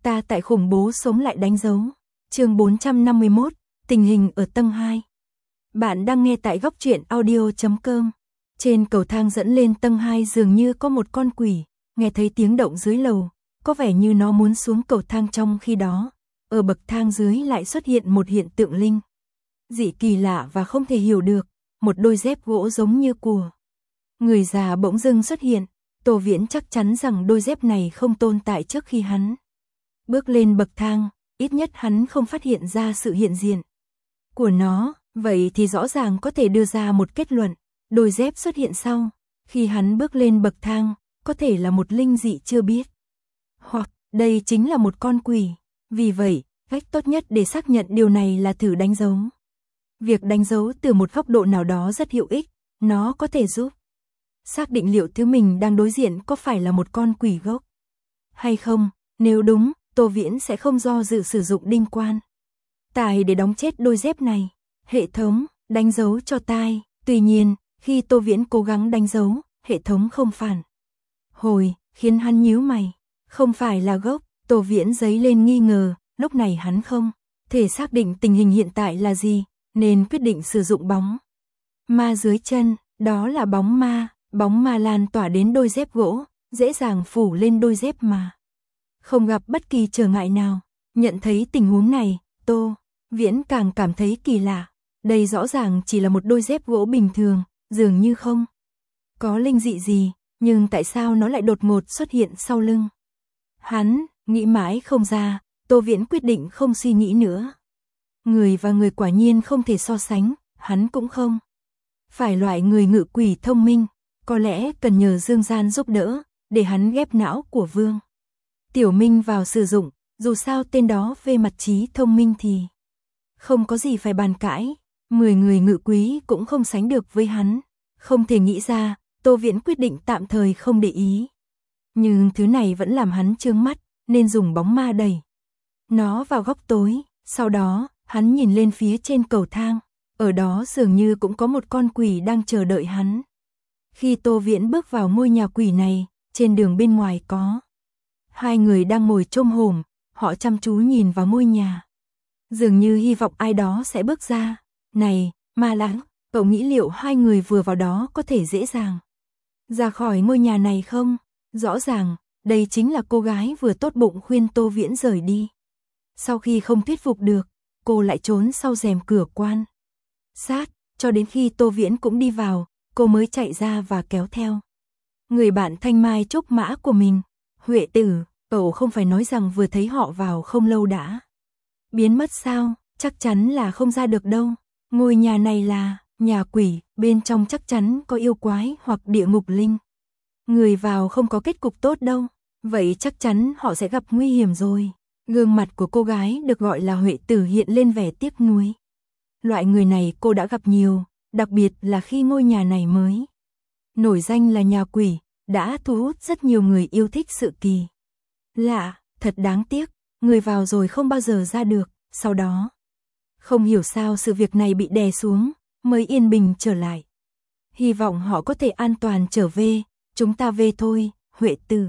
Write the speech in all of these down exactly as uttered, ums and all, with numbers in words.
Ta tại khủng bố sống lại đánh dấu. Chương bốn trăm năm mươi mốt, tình hình ở tầng hai. Bạn đang nghe tại góc truyện audio chấm com. Trên cầu thang dẫn lên tầng hai dường như có một con quỷ, nghe thấy tiếng động dưới lầu, có vẻ như nó muốn xuống cầu thang, trong khi đó, ở bậc thang dưới lại xuất hiện một hiện tượng linh dị kỳ lạ và không thể hiểu được, một đôi dép gỗ giống như của người già bỗng dưng xuất hiện. Tô Viễn chắc chắn rằng đôi dép này không tồn tại trước khi hắn bước lên bậc thang, ít nhất hắn không phát hiện ra sự hiện diện của nó, vậy thì rõ ràng có thể đưa ra một kết luận, đôi dép xuất hiện sau khi hắn bước lên bậc thang, có thể là một linh dị chưa biết, hoặc đây chính là một con quỷ. Vì vậy, cách tốt nhất để xác nhận điều này là thử đánh dấu. Việc đánh dấu từ một góc độ nào đó rất hữu ích, nó có thể giúp xác định liệu thứ mình đang đối diện có phải là một con quỷ gốc hay không. Nếu đúng, Tô Viễn sẽ không do dự sử dụng đinh quan tài để đóng chết đôi dép này. Hệ thống, đánh dấu cho tai. Tuy nhiên, khi Tô Viễn cố gắng đánh dấu, hệ thống không phản hồi, khiến hắn nhíu mày. Không phải là gốc. Tô Viễn dấy lên nghi ngờ, lúc này hắn không thể xác định tình hình hiện tại là gì, nên quyết định sử dụng bóng ma dưới chân. Đó là bóng ma, bóng ma lan tỏa đến đôi dép gỗ, dễ dàng phủ lên đôi dép mà không gặp bất kỳ trở ngại nào. Nhận thấy tình huống này, Tô Viễn càng cảm thấy kỳ lạ. Đây rõ ràng chỉ là một đôi dép gỗ bình thường, dường như không có linh dị gì, nhưng tại sao nó lại đột ngột xuất hiện sau lưng hắn? Nghĩ mãi không ra, Tô Viễn quyết định không suy nghĩ nữa. Người và người quả nhiên không thể so sánh, hắn cũng không phải loại người ngự quỷ thông minh, có lẽ cần nhờ Dương Gian giúp đỡ, để hắn ghép não của Vương Tiểu Minh vào sử dụng, dù sao tên đó về mặt trí thông minh thì không có gì phải bàn cãi, mười người ngự quý cũng không sánh được với hắn. Không thể nghĩ ra, Tô Viễn quyết định tạm thời không để ý. Nhưng thứ này vẫn làm hắn chướng mắt, nên dùng bóng ma đẩy nó vào góc tối. Sau đó, hắn nhìn lên phía trên cầu thang, ở đó dường như cũng có một con quỷ đang chờ đợi hắn. Khi Tô Viễn bước vào ngôi nhà quỷ này, trên đường bên ngoài có hai người đang ngồi chôm hổm, họ chăm chú nhìn vào ngôi nhà, dường như hy vọng ai đó sẽ bước ra. Này, Ma Lãng, cậu nghĩ liệu hai người vừa vào đó có thể dễ dàng ra khỏi ngôi nhà này không? Rõ ràng, đây chính là cô gái vừa tốt bụng khuyên Tô Viễn rời đi. Sau khi không thuyết phục được, cô lại trốn sau rèm cửa quan sát, cho đến khi Tô Viễn cũng đi vào, cô mới chạy ra và kéo theo người bạn thanh mai trúc mã của mình. Huệ Tử, cậu không phải nói rằng vừa thấy họ vào không lâu đã biến mất sao? Chắc chắn là không ra được đâu. Ngôi nhà này là nhà quỷ, bên trong chắc chắn có yêu quái hoặc địa ngục linh. Người vào không có kết cục tốt đâu, vậy chắc chắn họ sẽ gặp nguy hiểm rồi. Gương mặt của cô gái được gọi là Huệ Tử hiện lên vẻ tiếc nuối. Loại người này cô đã gặp nhiều, đặc biệt là khi ngôi nhà này mới nổi danh là nhà quỷ, đã thu hút rất nhiều người yêu thích sự kỳ lạ. Thật đáng tiếc, người vào rồi không bao giờ ra được. Sau đó, không hiểu sao sự việc này bị đè xuống, mới yên bình trở lại. Hy vọng họ có thể an toàn trở về, chúng ta về thôi. Huệ Tử,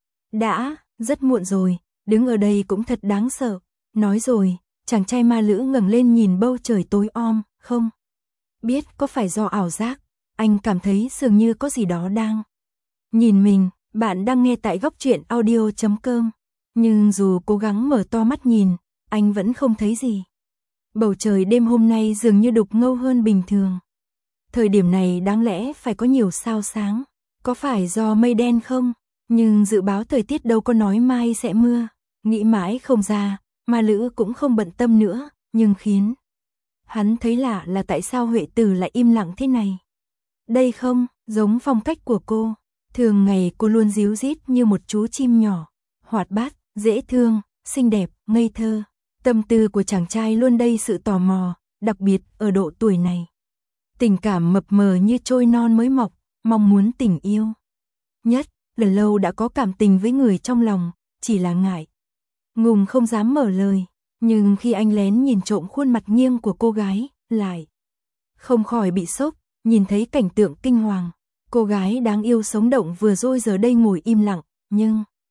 đã rất muộn rồi, đứng ở đây cũng thật đáng sợ. Nói rồi, chàng trai ma lữ ngẩng lên nhìn bầu trời tối om, không biết có phải do ảo giác, anh cảm thấy dường như có gì đó đang nhìn mình. Bạn đang nghe tại góc truyện audio chấm com, nhưng dù cố gắng mở to mắt nhìn, anh vẫn không thấy gì. Bầu trời đêm hôm nay dường như đục ngầu hơn bình thường. Thời điểm này đáng lẽ phải có nhiều sao sáng, có phải do mây đen không? Nhưng dự báo thời tiết đâu có nói mai sẽ mưa. Nghĩ mãi không ra, ma lữ cũng không bận tâm nữa, nhưng khiến hắn thấy lạ là tại sao Huệ Tử lại im lặng thế này. Đây không giống phong cách của cô. Thường ngày cô luôn ríu rít như một chú chim nhỏ, hoạt bát, dễ thương, xinh đẹp, ngây thơ. Tâm tư của chàng trai luôn đầy sự tò mò, đặc biệt ở độ tuổi này. Tình cảm mập mờ như trôi non mới mọc, mong muốn tình yêu nhất, lần lâu đã có cảm tình với người trong lòng, chỉ là ngại ngùng không dám mở lời. Nhưng khi anh lén nhìn trộm khuôn mặt nghiêng của cô gái, lại không khỏi bị sốc, nhìn thấy cảnh tượng kinh hoàng. Cô gái đáng yêu sống động vừa rồi giờ đây ngồi im lặng, nhưng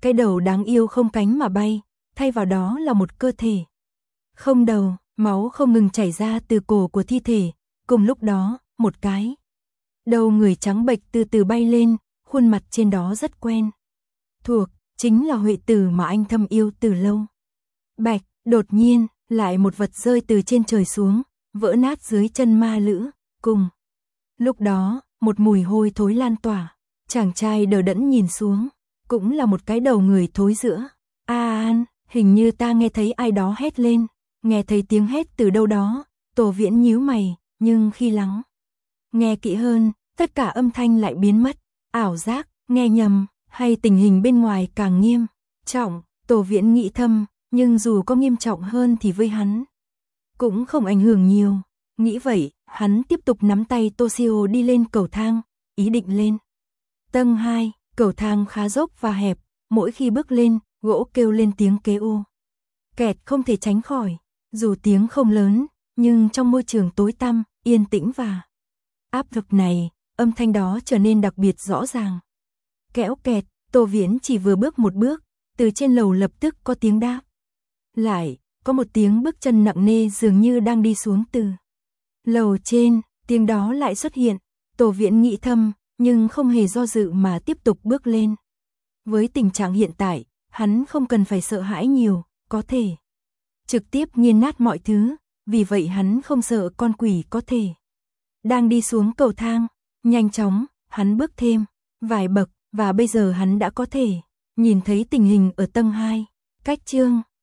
Cái đầu đáng yêu không cánh mà bay, thay vào đó là một cơ thể không đầu, máu không ngừng chảy ra từ cổ của thi thể. Cùng lúc đó, một cái đầu người trắng bệch từ từ bay lên, khuôn mặt trên đó rất quen thuộc, chính là Huệ Tử mà anh thầm yêu từ lâu. Bạch, đột nhiên, lại một vật rơi từ trên trời xuống, vỡ nát dưới chân ma lữ, cùng lúc đó, một mùi hôi thối lan tỏa. Chàng trai đờ đẫn nhìn xuống, cũng là một cái đầu người thối rữa. A An, hình như ta nghe thấy ai đó hét lên, nghe thấy tiếng hét từ đâu đó. Tô Viễn nhíu mày, nhưng khi lắng nghe kỹ hơn, tất cả âm thanh lại biến mất. Ảo giác, nghe nhầm, hay tình hình bên ngoài càng nghiêm trọng. Tô Viễn nghĩ thầm, nhưng dù có nghiêm trọng hơn thì với hắn cũng không ảnh hưởng nhiều. Nghĩ vậy, hắn tiếp tục nắm tay Toshio đi lên cầu thang, ý định lên tầng hai. Cầu thang khá dốc và hẹp, mỗi khi bước lên, gỗ kêu lên tiếng kêu ô kẹt không thể tránh khỏi. Dù tiếng không lớn, nhưng trong môi trường tối tăm, yên tĩnh và áp lực này, âm thanh đó trở nên đặc biệt rõ ràng. Kéo kẹt, Tô Viễn chỉ vừa bước một bước, từ trên lầu lập tức có tiếng đáp lại, có một tiếng bước chân nặng nề dường như đang đi xuống từ lầu trên. Tiếng đó lại xuất hiện. Tô Viễn nghĩ thầm, nhưng không hề do dự mà tiếp tục bước lên. Với tình trạng hiện tại, hắn không cần phải sợ hãi nhiều, có thể trực tiếp nghiền nát mọi thứ, vì vậy hắn không sợ con quỷ có thể đang đi xuống cầu thang. Nhanh chóng, hắn bước thêm vài bậc, và bây giờ hắn đã có thể nhìn thấy tình hình ở tầng hai. Cách chương